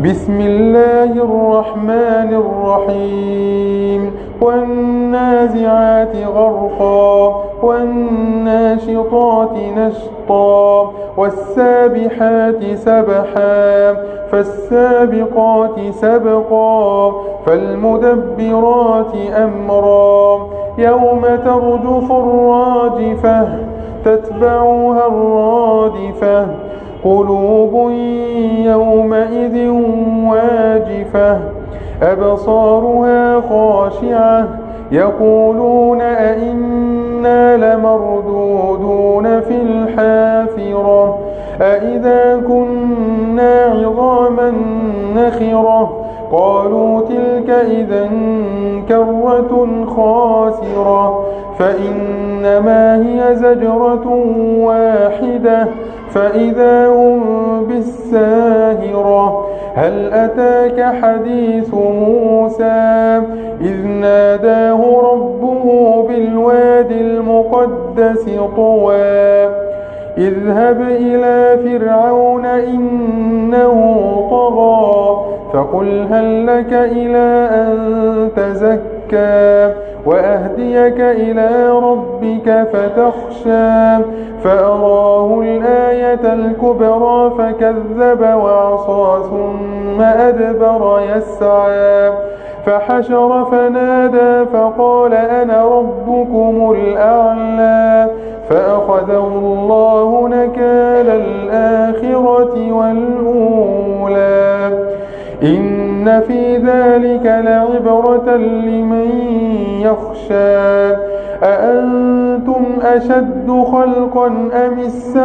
بسم الله الرحمن الرحيم والنازعات غرقا والناشطات نشطا والسابحات سبحا فالسابقات سبقا فالمدبرات أمرا يوم ترجف الراجفة تتبعها الرادفة قلوب يومئذ واجفة أبصارها خاشعة يقولون أئنا لمردودون في الحافرة أئذا كنا عظاما نخرة قالوا تلك إذا كرة خاسرة فإنما هي زجرة واحدة فإذا هم بالساهرة هل أتاك حديث موسى إذ ناداه ربه بالواد المقدس طوى اذهب إلى فرعون إنه طغى فقل هل لك إلى أن تزكى وأهديك إلى ربك فتخشى فأراه الآية الكبرى فكذب وعصى ثم أدبر يسعى فحشر فنادى فقال أنا ربكم الأعلى فأخذه الله نكال الآخرة والأولى إن في ذلك لعبرة لمن يخشى أأنتم أشد خلقا أم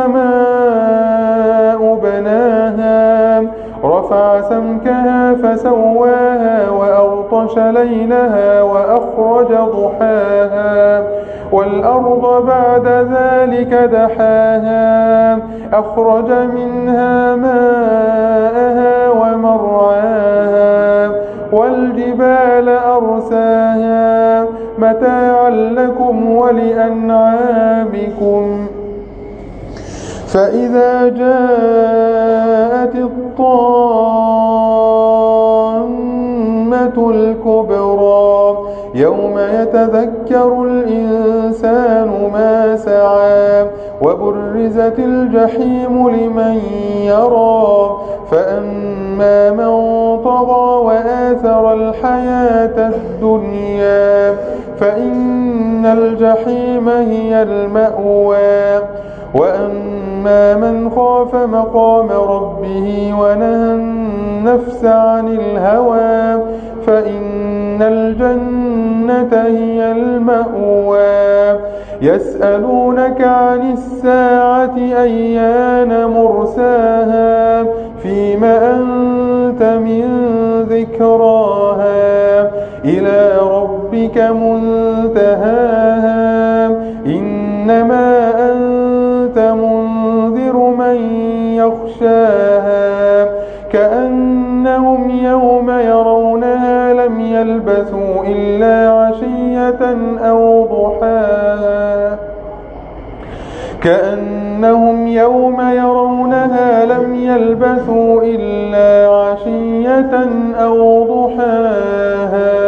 السماء بناها رفع سمكها فسواها وأغطش ليلها وأخرج ضحاها والأرض بعد ذلك دحاها أخرج منها ماءها ومرعاها والجبال أرساها متاعا لكم ولأنعامكم فإذا جاءت الطامة الكبرى يوم يتذكر الإنسان ما سعى وبرزت الجحيم لمن يرى فأما من طغى وآثر الحياة الدنيا فإن الجحيم هي المأوى وأما من خاف مقام ربه ونهى النفس عن الهوى فإن الجنة هي المأوى يسألونك عن الساعة أيان مرساها فيم أنت من ذكراها إلى ربك منتهاها إنما أنت منذر من يخشاها كأنهم يوم يرونها لم يلبثوا إلا عشية أو ضحاها كأنهم يوم يرونها لم يلبثوا إلا عشية أو ضحاها